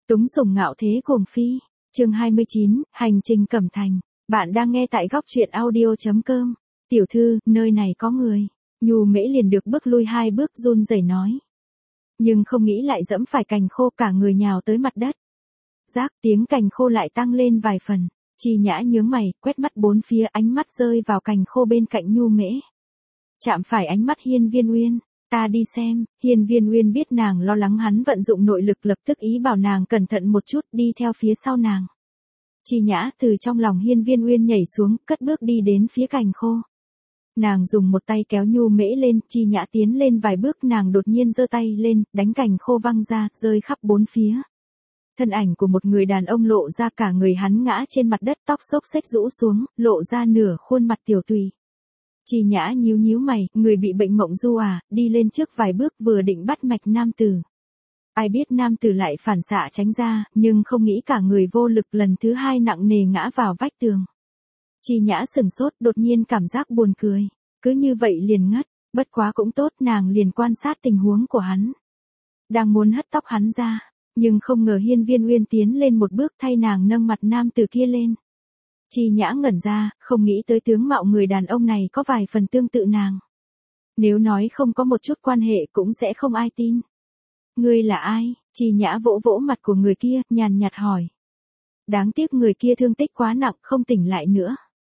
Túng sủng ngạo thế cuồng phi. Chương 29, hành trình Cẩm Thành. Bạn đang nghe tại góc truyện audio.com. Tiểu thư, nơi này có người. Nhu Mễ liền được bước lui 2 bước run rẩy nói. Nhưng không nghĩ lại dẫm phải cành khô, cả người nhào tới mặt đất. Rác, tiếng cành khô lại tăng lên vài phần. Chi Nhã nhướng mày, quét mắt bốn phía, ánh mắt rơi vào cành khô bên cạnh Nhu Mễ. Chạm phải ánh mắt Hiên Viên Uyên. Ta đi xem. Hiên Viên Uyên biết nàng lo lắng hắn vận dụng nội lực, lập tức ý bảo nàng cẩn thận một chút, đi theo phía sau nàng. Chi Nhã từ trong lòng Hiên Viên Uyên nhảy xuống, cất bước đi đến phía cành khô. Nàng dùng một tay kéo Nhu Mễ lên, Chi Nhã tiến lên vài bước, nàng đột nhiên giơ tay lên, đánh cành khô văng ra, rơi khắp bốn phía. Thân ảnh của một người đàn ông lộ ra, cả người hắn ngã trên mặt đất, tóc xốc xếch rũ xuống, lộ ra nửa khuôn mặt tiểu tùy. Chi Nhã nhíu nhíu mày, người bị bệnh mộng du à, đi lên trước vài bước vừa định bắt mạch nam tử. Ai biết nam tử lại phản xạ tránh ra, nhưng không nghĩ cả người vô lực, lần thứ 2 nặng nề ngã vào vách tường. Chi Nhã sừng sốt, đột nhiên cảm giác buồn cười. Cứ như vậy liền ngất, bất quá cũng tốt, nàng liền quan sát tình huống của hắn. Đang muốn hất tóc hắn ra, nhưng không ngờ Hiên Viên Uyên tiến lên một bước thay nàng nâng mặt nam tử kia lên. Chi Nhã ngẩn ra, không nghĩ tới tướng mạo người đàn ông này có vài phần tương tự nàng. Nếu nói không có một chút quan hệ cũng sẽ không ai tin. Ngươi là ai? Chi Nhã vỗ vỗ mặt của người kia, nhàn nhạt hỏi. Đáng tiếc người kia thương tích quá nặng, không tỉnh lại nữa.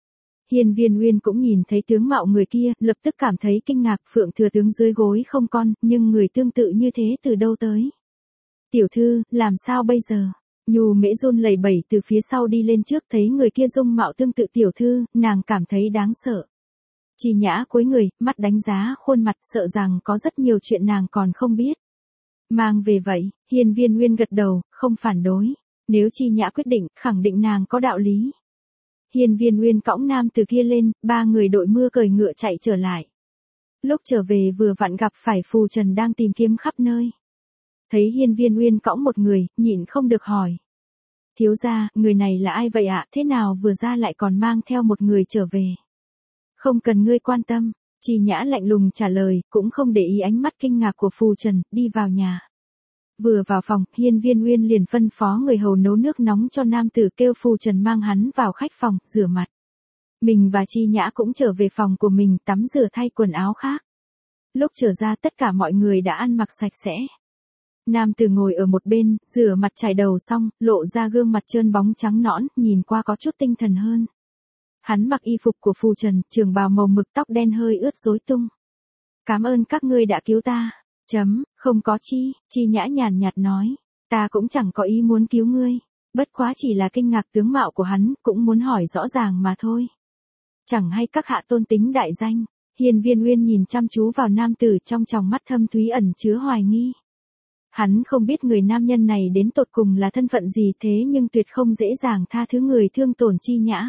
Hiên Viên Uyên cũng nhìn thấy tướng mạo người kia, lập tức cảm thấy kinh ngạc. Phượng thừa tướng dưới gối không con, nhưng người tương tự như thế từ đâu tới? Tiểu thư, làm sao bây giờ? Nhu Mễ run lẩy bẩy từ phía sau đi lên trước, thấy người kia dung mạo tương tự tiểu thư, nàng cảm thấy đáng sợ. Chi Nhã cúi người, mắt đánh giá khuôn mặt, sợ rằng có rất nhiều chuyện nàng còn không biết. Mang về vậy. Hiên Viên Uyên gật đầu, không phản đối. Nếu Chi Nhã quyết định, khẳng định nàng có đạo lý. Hiên Viên Uyên cõng nam từ kia lên, 3 người đội mưa cởi ngựa chạy trở lại. Lúc trở về vừa vặn gặp phải Phù Trần đang tìm kiếm khắp nơi. Thấy Hiên Viên Uyên cõng một người, nhịn không được hỏi. Thiếu gia, người này là ai vậy ạ? Thế nào vừa ra lại còn mang theo một người trở về? Không cần ngươi quan tâm. Chi Nhã lạnh lùng trả lời, cũng không để ý ánh mắt kinh ngạc của Phù Trần, đi vào nhà. Vừa vào phòng, Hiên Viên Uyên liền phân phó người hầu nấu nước nóng cho nam tử, kêu Phù Trần mang hắn vào khách phòng, rửa mặt. Mình và Chi Nhã cũng trở về phòng của mình, tắm rửa thay quần áo khác. Lúc trở ra tất cả mọi người đã ăn mặc sạch sẽ. Nam tử ngồi ở một bên, rửa mặt chải đầu xong, lộ ra gương mặt trơn bóng trắng nõn, nhìn qua có chút tinh thần hơn. Hắn mặc y phục của Phù Trần, trường bào màu mực, tóc đen hơi ướt rối tung. Cảm ơn các ngươi đã cứu ta. Không có chi. Chi Nhã nhàn nhạt nói. Ta cũng chẳng có ý muốn cứu ngươi. Bất quá chỉ là kinh ngạc tướng mạo của hắn, cũng muốn hỏi rõ ràng mà thôi. Chẳng hay các hạ tôn tính đại danh. Hiên Viên Uyên nhìn chăm chú vào nam tử, trong tròng mắt thâm thúy ẩn chứa hoài nghi. Hắn không biết người nam nhân này đến tột cùng là thân phận gì, thế nhưng tuyệt không dễ dàng tha thứ người thương tổn Chi Nhã.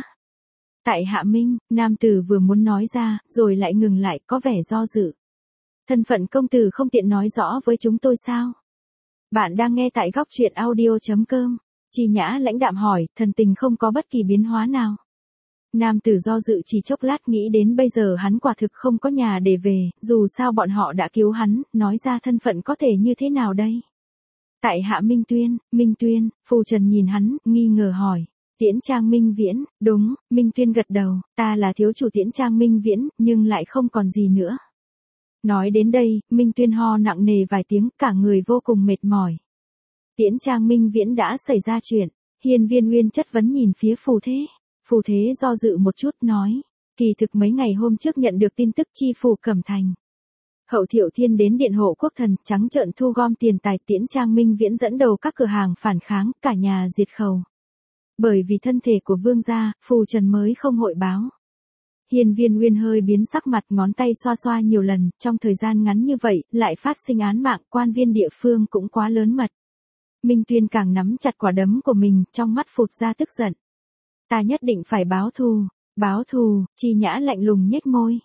Tại Hạ Minh, nam tử vừa muốn nói ra, rồi lại ngừng lại, có vẻ do dự. Thân phận công tử không tiện nói rõ với chúng tôi sao? Bạn đang nghe tại góc truyện audio.com. Chi Nhã lãnh đạm hỏi, thần tình không có bất kỳ biến hóa nào. Nam tử do dự chỉ chốc lát, nghĩ đến bây giờ hắn quả thực không có nhà để về, dù sao bọn họ đã cứu hắn, nói ra thân phận có thể như thế nào đây? Tại Hạ Minh Tuyên, Phù Trần nhìn hắn, nghi ngờ hỏi. Tiễn Trang Minh Viễn, đúng. Minh Tuyên gật đầu, ta là thiếu chủ Tiễn Trang Minh Viễn, nhưng lại không còn gì nữa. Nói đến đây, Minh Tuyên ho nặng nề vài tiếng, cả người vô cùng mệt mỏi. Tiễn Trang Minh Viễn đã xảy ra chuyện. Hiên Viên Uyên chất vấn nhìn phía Phù Thế. Phù Thế do dự một chút nói. Kỳ thực mấy ngày hôm trước nhận được tin tức chi phủ Cẩm Thành. Hậu Thiệu Thiên đến điện hộ quốc thần, trắng trợn thu gom tiền tài. Tiễn Trang Minh Viễn dẫn đầu các cửa hàng phản kháng, cả nhà diệt khẩu. Bởi vì thân thể của vương gia, Phù Trần mới không hội báo. Hiên Viên Uyên hơi biến sắc mặt, ngón tay xoa xoa nhiều lần, trong thời gian ngắn như vậy, lại phát sinh án mạng, quan viên địa phương cũng quá lớn mật. Minh Tuyên càng nắm chặt quả đấm của mình, trong mắt phụt ra tức giận. Ta nhất định phải báo thù. Chi Nhã lạnh lùng nhếch môi.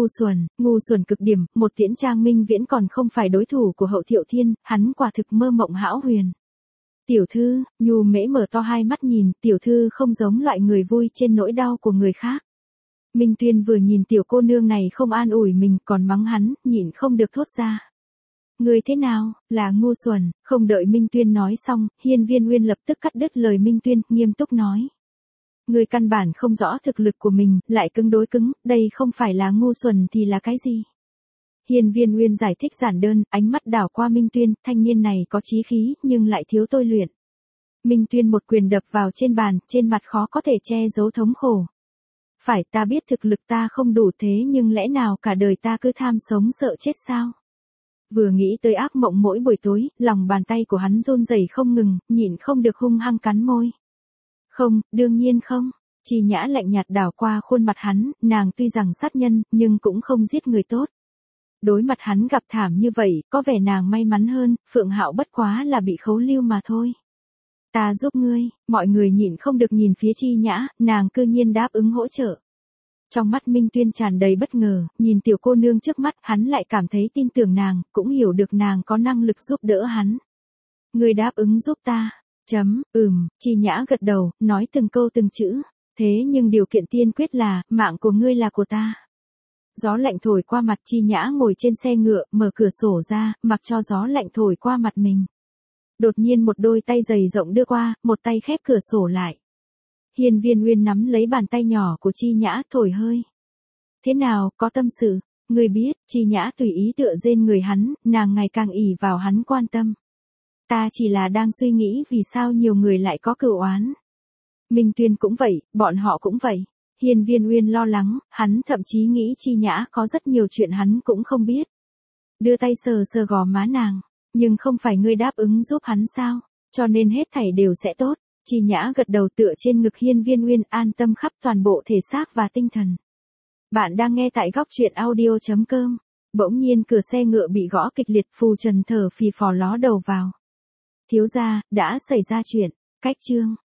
Ngu xuẩn cực điểm, một Tiễn Trang Minh Viễn còn không phải đối thủ của Hậu Thiệu Thiên, hắn quả thực mơ mộng hão huyền. Tiểu thư, Nhu Mễ mở to hai mắt nhìn, tiểu thư không giống loại người vui trên nỗi đau của người khác. Minh Tuyên vừa nhìn tiểu cô nương này không an ủi mình, còn mắng hắn, nhịn không được thốt ra. Ngươi thế nào, là ngu xuẩn, không đợi Minh Tuyên nói xong, Hiên Viên Uyên lập tức cắt đứt lời Minh Tuyên, nghiêm túc nói. Ngươi căn bản không rõ thực lực của mình, lại cứng đối cứng, đây không phải là ngu xuẩn thì là cái gì? Hiên Viên Uyên giải thích giản đơn, ánh mắt đảo qua Minh Tuyên, thanh niên này có chí khí, nhưng lại thiếu tôi luyện. Minh Tuyên một quyền đập vào trên bàn, trên mặt khó có thể che giấu thống khổ. Phải, ta biết thực lực ta không đủ thế nhưng lẽ nào cả đời ta cứ tham sống sợ chết sao? Vừa nghĩ tới ác mộng mỗi buổi tối, lòng bàn tay của hắn run rẩy không ngừng, nhịn không được hung hăng cắn môi. Không, đương nhiên không. Chi Nhã lạnh nhạt đảo qua khuôn mặt hắn, nàng tuy rằng sát nhân, nhưng cũng không giết người tốt. Đối mặt hắn gặp thảm như vậy, có vẻ nàng may mắn hơn, Phượng Hạo bất quá là bị khấu lưu mà thôi. Ta giúp ngươi, mọi người nhịn không được nhìn phía Chi Nhã, nàng cư nhiên đáp ứng hỗ trợ. Trong mắt Minh Tuyên tràn đầy bất ngờ, nhìn tiểu cô nương trước mắt, hắn lại cảm thấy tin tưởng nàng, cũng hiểu được nàng có năng lực giúp đỡ hắn. Ngươi đáp ứng giúp ta. Chi Nhã gật đầu, nói từng câu từng chữ. Thế nhưng điều kiện tiên quyết là, mạng của ngươi là của ta. Gió lạnh thổi qua mặt Chi Nhã ngồi trên xe ngựa, mở cửa sổ ra, mặc cho gió lạnh thổi qua mặt mình. Đột nhiên một đôi tay dày rộng đưa qua, một tay khép cửa sổ lại. Hiên Viên Uyên nắm lấy bàn tay nhỏ của Chi Nhã, thổi hơi. Thế nào, có tâm sự? Ngươi biết, Chi Nhã tùy ý tựa trên người hắn, nàng ngày càng ỷ vào hắn quan tâm. Ta chỉ là đang suy nghĩ vì sao nhiều người lại có cửu oán. Minh Tuyên cũng vậy, bọn họ cũng vậy. Hiên Viên Uyên lo lắng, hắn thậm chí nghĩ Chi Nhã có rất nhiều chuyện hắn cũng không biết. Đưa tay sờ sờ gò má nàng, nhưng không phải ngươi đáp ứng giúp hắn sao, cho nên hết thảy đều sẽ tốt. Chi Nhã gật đầu tựa trên ngực Hiên Viên Uyên, an tâm khắp toàn bộ thể xác và tinh thần. Bạn đang nghe tại góc truyện audio.com. Bỗng nhiên cửa xe ngựa bị gõ kịch liệt, Phù Trần thở phì phò ló đầu vào. Thiếu gia, đã xảy ra chuyện. Cách chương